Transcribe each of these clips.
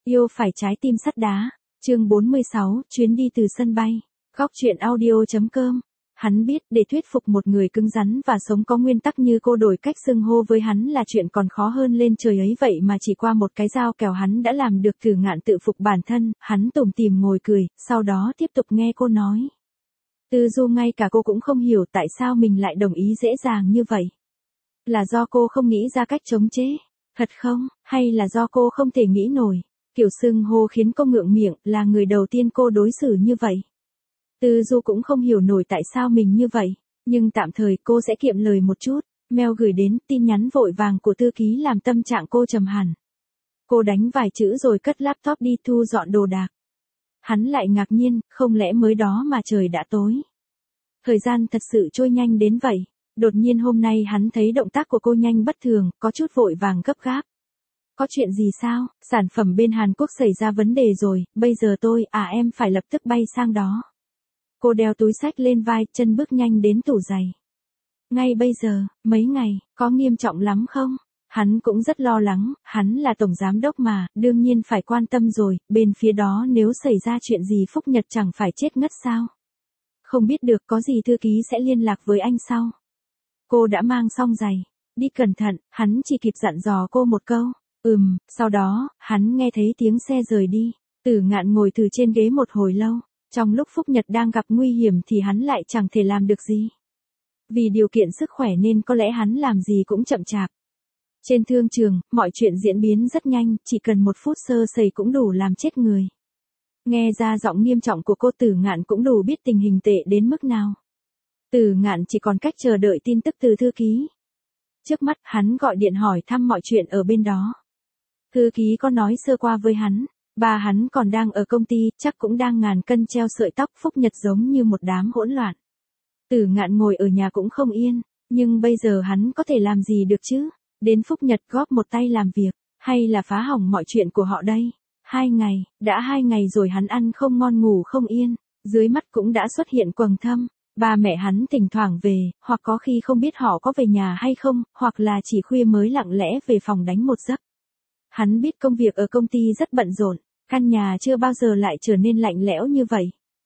Yêu phải trái tim sắt đá. Chương 46, chuyến đi từ sân bay. Góc truyện audio.com. Hắn biết để thuyết phục một người cứng rắn và sống có nguyên tắc như cô đổi cách xưng hô với hắn là chuyện còn khó hơn lên trời ấy, vậy mà chỉ qua một cái dao kèo hắn đã làm được. Tử Ngạn tự phục bản thân, hắn tủm tỉm ngồi cười, sau đó tiếp tục nghe cô nói. Tư Du ngay cả cô cũng không hiểu tại sao mình lại đồng ý dễ dàng như vậy. Là do cô không nghĩ ra cách chống chế, thật không, hay là do cô không thể nghĩ nổi. Kiểu xưng hô khiến cô ngượng miệng, là người đầu tiên cô đối xử như vậy. Tư Du cũng không hiểu nổi tại sao mình như vậy, nhưng tạm thời cô sẽ kiệm lời một chút. Mail gửi đến, tin nhắn vội vàng của thư ký làm tâm trạng cô trầm hẳn. Cô đánh vài chữ rồi cất laptop đi thu dọn đồ đạc. Hắn lại ngạc nhiên, không lẽ mới đó mà trời đã tối. Thời gian thật sự trôi nhanh đến vậy. Đột nhiên hôm nay hắn thấy động tác của cô nhanh bất thường, có chút vội vàng gấp gáp. Có chuyện gì sao? Sản phẩm bên Hàn Quốc xảy ra vấn đề rồi, bây giờ em phải lập tức bay sang đó. Cô đeo túi xách lên vai, chân bước nhanh đến tủ giày. Ngay bây giờ, mấy ngày, có nghiêm trọng lắm không? Hắn cũng rất lo lắng, hắn là tổng giám đốc mà, đương nhiên phải quan tâm rồi, bên phía đó nếu xảy ra chuyện gì Phúc Nhật chẳng phải chết ngất sao? Không biết được, có gì thư ký sẽ liên lạc với anh sau. Cô đã mang xong giày, đi cẩn thận, hắn chỉ kịp dặn dò cô một câu. Sau đó, hắn nghe thấy tiếng xe rời đi. Tử Ngạn ngồi từ trên ghế một hồi lâu. Trong lúc Phúc Nhật đang gặp nguy hiểm thì hắn lại chẳng thể làm được gì. Vì điều kiện sức khỏe nên có lẽ hắn làm gì cũng chậm chạp. Trên thương trường, mọi chuyện diễn biến rất nhanh, chỉ cần một phút sơ sẩy cũng đủ làm chết người. Nghe ra giọng nghiêm trọng của cô, Tử Ngạn cũng đủ biết tình hình tệ đến mức nào. Tử Ngạn chỉ còn cách chờ đợi tin tức từ thư ký. Trước mắt, hắn gọi điện hỏi thăm mọi chuyện ở bên đó. Thư ký có nói sơ qua với hắn, ba hắn còn đang ở công ty, chắc cũng đang ngàn cân treo sợi tóc. Phúc Nhật giống như một đám hỗn loạn. Tử Ngạn ngồi ở nhà cũng không yên, nhưng bây giờ hắn có thể làm gì được chứ? Đến Phúc Nhật góp một tay làm việc, hay là phá hỏng mọi chuyện của họ đây? 2 ngày, đã 2 ngày rồi hắn ăn không ngon ngủ không yên, dưới mắt cũng đã xuất hiện quầng thâm. Ba mẹ hắn thỉnh thoảng về, hoặc có khi không biết họ có về nhà hay không, hoặc là chỉ khuya mới lặng lẽ về phòng đánh một giấc. Hắn biết công việc ở công ty rất bận rộn, căn nhà chưa bao giờ lại trở nên lạnh lẽo như vậy.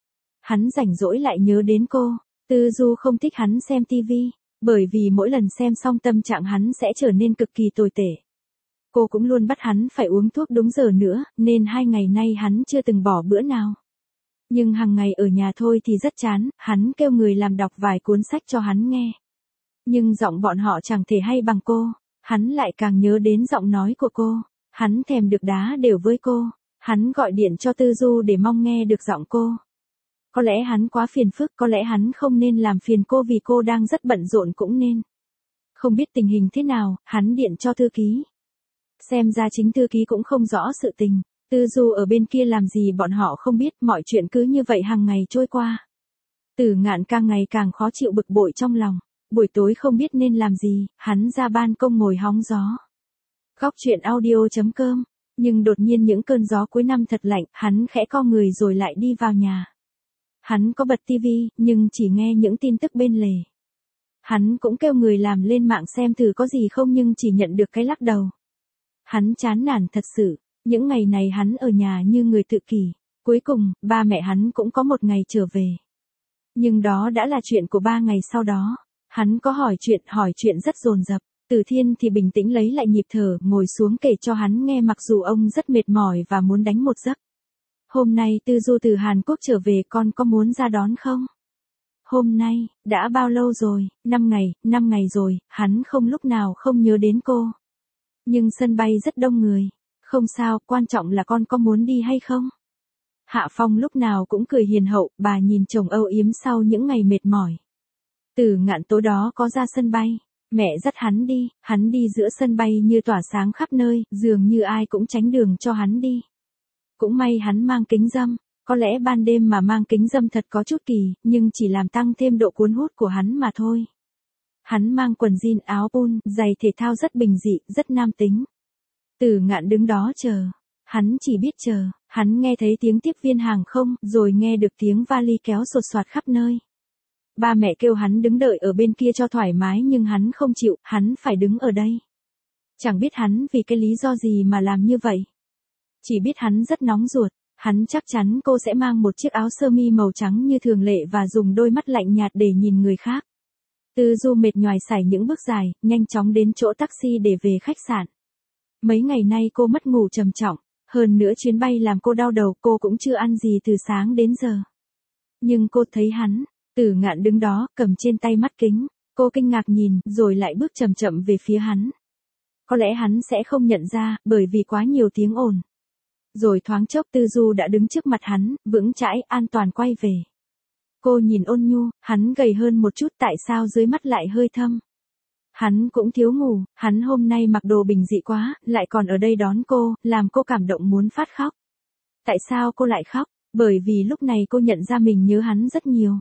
Hắn rảnh rỗi lại nhớ đến cô. Tư Du không thích hắn xem tivi, bởi vì mỗi lần xem xong tâm trạng hắn sẽ trở nên cực kỳ tồi tệ. Cô cũng luôn bắt hắn phải uống thuốc đúng giờ nữa, nên 2 ngày nay hắn chưa từng bỏ bữa nào. Nhưng hàng ngày ở nhà thôi thì rất chán, hắn kêu người làm đọc vài cuốn sách cho hắn nghe. Nhưng giọng bọn họ chẳng thể hay bằng cô, hắn lại càng nhớ đến giọng nói của cô. Hắn thèm được đá đều với cô, hắn gọi điện cho Tư Du để mong nghe được giọng cô. Có lẽ hắn quá phiền phức, có lẽ hắn không nên làm phiền cô vì cô đang rất bận rộn cũng nên. Không biết tình hình thế nào, hắn điện cho thư ký. Xem ra chính thư ký cũng không rõ sự tình. Tư Du ở bên kia làm gì bọn họ không biết, mọi chuyện cứ như vậy hàng ngày trôi qua. Tử Ngạn càng ngày càng khó chịu bực bội trong lòng. Buổi tối không biết nên làm gì, hắn ra ban công ngồi hóng gió. Góc truyện audio.com. Nhưng đột nhiên những cơn gió cuối năm thật lạnh, hắn khẽ co người rồi lại đi vào nhà. Hắn có bật tivi, nhưng chỉ nghe những tin tức bên lề. Hắn cũng kêu người làm lên mạng xem thử có gì không nhưng chỉ nhận được cái lắc đầu. Hắn chán nản thật sự, những ngày này hắn ở nhà như người tự kỷ. Cuối cùng, ba mẹ hắn cũng có một ngày trở về. Nhưng đó đã là chuyện của 3 ngày sau đó. Hắn có hỏi chuyện rất dồn dập. Từ Thiên thì bình tĩnh lấy lại nhịp thở, ngồi xuống kể cho hắn nghe mặc dù ông rất mệt mỏi và muốn đánh một giấc. Hôm nay Tư Du từ Hàn Quốc trở về, con có muốn ra đón không? Hôm nay, đã bao lâu rồi? 5 ngày rồi, hắn không lúc nào không nhớ đến cô. Nhưng sân bay rất đông người. Không sao, quan trọng là con có muốn đi hay không? Hạ Phong lúc nào cũng cười hiền hậu, bà nhìn chồng âu yếm sau những ngày mệt mỏi. Tử Ngạn tối đó có ra sân bay. Mẹ dắt hắn đi giữa sân bay như tỏa sáng khắp nơi, dường như ai cũng tránh đường cho hắn đi. Cũng may hắn mang kính râm, có lẽ ban đêm mà mang kính râm thật có chút kỳ, nhưng chỉ làm tăng thêm độ cuốn hút của hắn mà thôi. Hắn mang quần jean áo pun, giày thể thao rất bình dị, rất nam tính. Tử Ngạn đứng đó chờ, hắn chỉ biết chờ, hắn nghe thấy tiếng tiếp viên hàng không, rồi nghe được tiếng vali kéo sột soạt khắp nơi. Ba mẹ kêu hắn đứng đợi ở bên kia cho thoải mái nhưng hắn không chịu, hắn phải đứng ở đây. Chẳng biết hắn vì cái lý do gì mà làm như vậy. Chỉ biết hắn rất nóng ruột, hắn chắc chắn cô sẽ mang một chiếc áo sơ mi màu trắng như thường lệ và dùng đôi mắt lạnh nhạt để nhìn người khác. Tư Du mệt nhoài sải những bước dài, nhanh chóng đến chỗ taxi để về khách sạn. Mấy ngày nay cô mất ngủ trầm trọng, hơn nữa chuyến bay làm cô đau đầu, cô cũng chưa ăn gì từ sáng đến giờ. Nhưng cô thấy hắn, Tử Ngạn đứng đó, cầm trên tay mắt kính, cô kinh ngạc nhìn, rồi lại bước chậm chậm về phía hắn. Có lẽ hắn sẽ không nhận ra, bởi vì quá nhiều tiếng ồn. Rồi thoáng chốc Tư Du đã đứng trước mặt hắn, vững chãi, an toàn quay về. Cô nhìn ôn nhu, hắn gầy hơn một chút, tại sao dưới mắt lại hơi thâm. Hắn cũng thiếu ngủ, hắn hôm nay mặc đồ bình dị quá, lại còn ở đây đón cô, làm cô cảm động muốn phát khóc. Tại sao cô lại khóc? Bởi vì lúc này cô nhận ra mình nhớ hắn rất nhiều.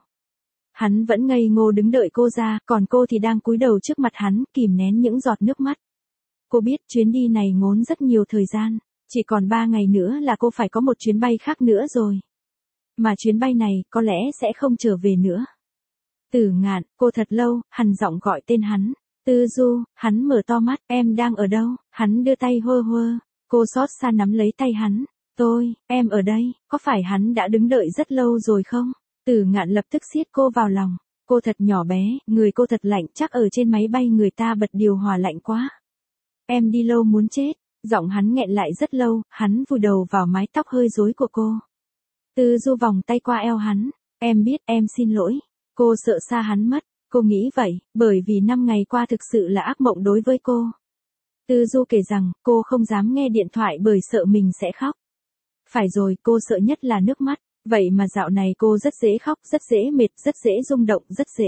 Hắn vẫn ngây ngô đứng đợi cô ra, còn cô thì đang cúi đầu trước mặt hắn, kìm nén những giọt nước mắt. Cô biết chuyến đi này ngốn rất nhiều thời gian, chỉ còn 3 ngày nữa là cô phải có một chuyến bay khác nữa rồi. Mà chuyến bay này, có lẽ sẽ không trở về nữa. Tử Ngạn, cô thật lâu, hằn giọng gọi tên hắn. Tư Du, hắn mở to mắt, em đang ở đâu? Hắn đưa tay hơ hơ, cô xót xa nắm lấy tay hắn. Em ở đây, có phải hắn đã đứng đợi rất lâu rồi không? Tử Ngạn lập tức siết cô vào lòng. Cô thật nhỏ bé, người cô thật lạnh, chắc ở trên máy bay người ta bật điều hòa lạnh quá. Em đi lâu muốn chết. Giọng hắn nghẹn lại rất lâu, hắn vùi đầu vào mái tóc hơi rối của cô. Tư Du vòng tay qua eo hắn. Em biết, em xin lỗi. Cô sợ xa hắn mất. Cô nghĩ vậy, bởi vì 5 ngày qua thực sự là ác mộng đối với cô. Tư Du kể rằng, cô không dám nghe điện thoại bởi sợ mình sẽ khóc. Phải rồi, cô sợ nhất là nước mắt. Vậy mà dạo này cô rất dễ khóc, rất dễ mệt, rất dễ rung động, rất dễ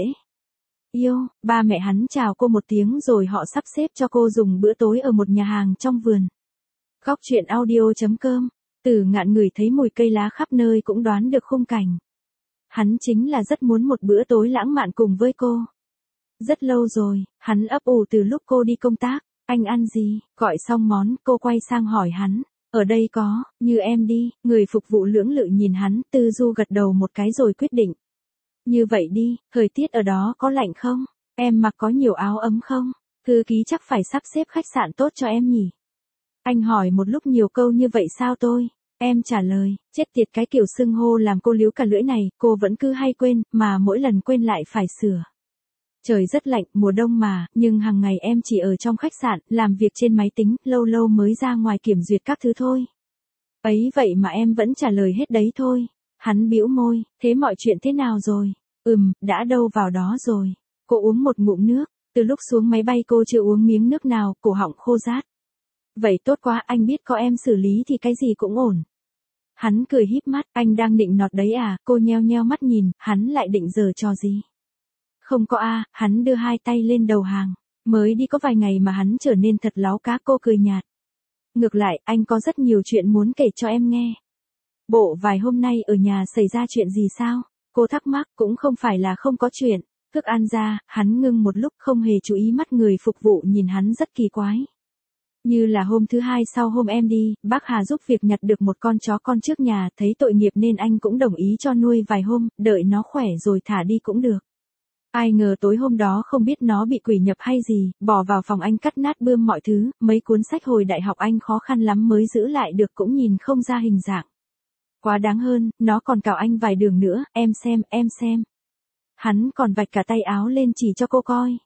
yêu. Ba mẹ hắn chào cô một tiếng rồi họ sắp xếp cho cô dùng bữa tối ở một nhà hàng trong vườn. Góc truyện audio.com. Tử Ngạn ngửi thấy mùi cây lá khắp nơi cũng đoán được khung cảnh. Hắn chính là rất muốn một bữa tối lãng mạn cùng với cô. Rất lâu rồi, hắn ấp ủ từ lúc cô đi công tác. Anh ăn gì? Gọi xong món, cô quay sang hỏi hắn. Ở đây có, như em đi. Người phục vụ lưỡng lự nhìn hắn, Tư Du gật đầu một cái rồi quyết định. Như vậy đi, thời tiết ở đó có lạnh không? Em mặc có nhiều áo ấm không? Thư ký chắc phải sắp xếp khách sạn tốt cho em nhỉ? Anh hỏi một lúc nhiều câu như vậy sao tôi? Em trả lời, chết tiệt cái kiểu xưng hô làm cô líu cả lưỡi này, cô vẫn cứ hay quên, mà mỗi lần quên lại phải sửa. Trời rất lạnh, mùa đông mà, nhưng hàng ngày em chỉ ở trong khách sạn, làm việc trên máy tính, lâu lâu mới ra ngoài kiểm duyệt các thứ thôi. Ấy vậy mà em vẫn trả lời hết đấy thôi. Hắn bĩu môi, thế mọi chuyện thế nào rồi? Đã đâu vào đó rồi. Cô uống một ngụm nước, từ lúc xuống máy bay cô chưa uống miếng nước nào, cổ họng khô rát. Vậy tốt quá, anh biết có em xử lý thì cái gì cũng ổn. Hắn cười híp mắt, anh đang định nọt đấy à? Cô nheo nheo mắt nhìn, hắn lại định giở trò gì? Không có a, hắn đưa hai tay lên đầu hàng. Mới đi có vài ngày mà hắn trở nên thật láo cá, cô cười nhạt. Ngược lại, anh có rất nhiều chuyện muốn kể cho em nghe. Bộ vài hôm nay ở nhà xảy ra chuyện gì sao? Cô thắc mắc, cũng không phải là không có chuyện. Thức ăn ra, hắn ngưng một lúc không hề chú ý, mắt người phục vụ nhìn hắn rất kỳ quái. Như là hôm thứ hai sau hôm em đi, bác Hà giúp việc nhặt được một con chó con trước nhà, thấy tội nghiệp nên anh cũng đồng ý cho nuôi vài hôm, đợi nó khỏe rồi thả đi cũng được. Ai ngờ tối hôm đó không biết nó bị quỷ nhập hay gì, bỏ vào phòng anh cắt nát bươm mọi thứ, mấy cuốn sách hồi đại học anh khó khăn lắm mới giữ lại được cũng nhìn không ra hình dạng. Quá đáng hơn, nó còn cào anh vài đường nữa, em xem. Hắn còn vạch cả tay áo lên chỉ cho cô coi.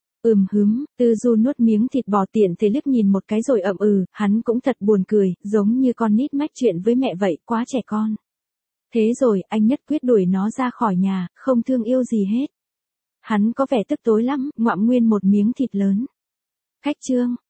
Tư Du nuốt miếng thịt bò tiện thể liếc nhìn một cái rồi hắn cũng thật buồn cười, giống như con nít mách chuyện với mẹ vậy, quá trẻ con. Thế rồi, anh nhất quyết đuổi nó ra khỏi nhà, không thương yêu gì hết. Hắn có vẻ tức tối lắm, ngoạm nguyên một miếng thịt lớn. Khách trương,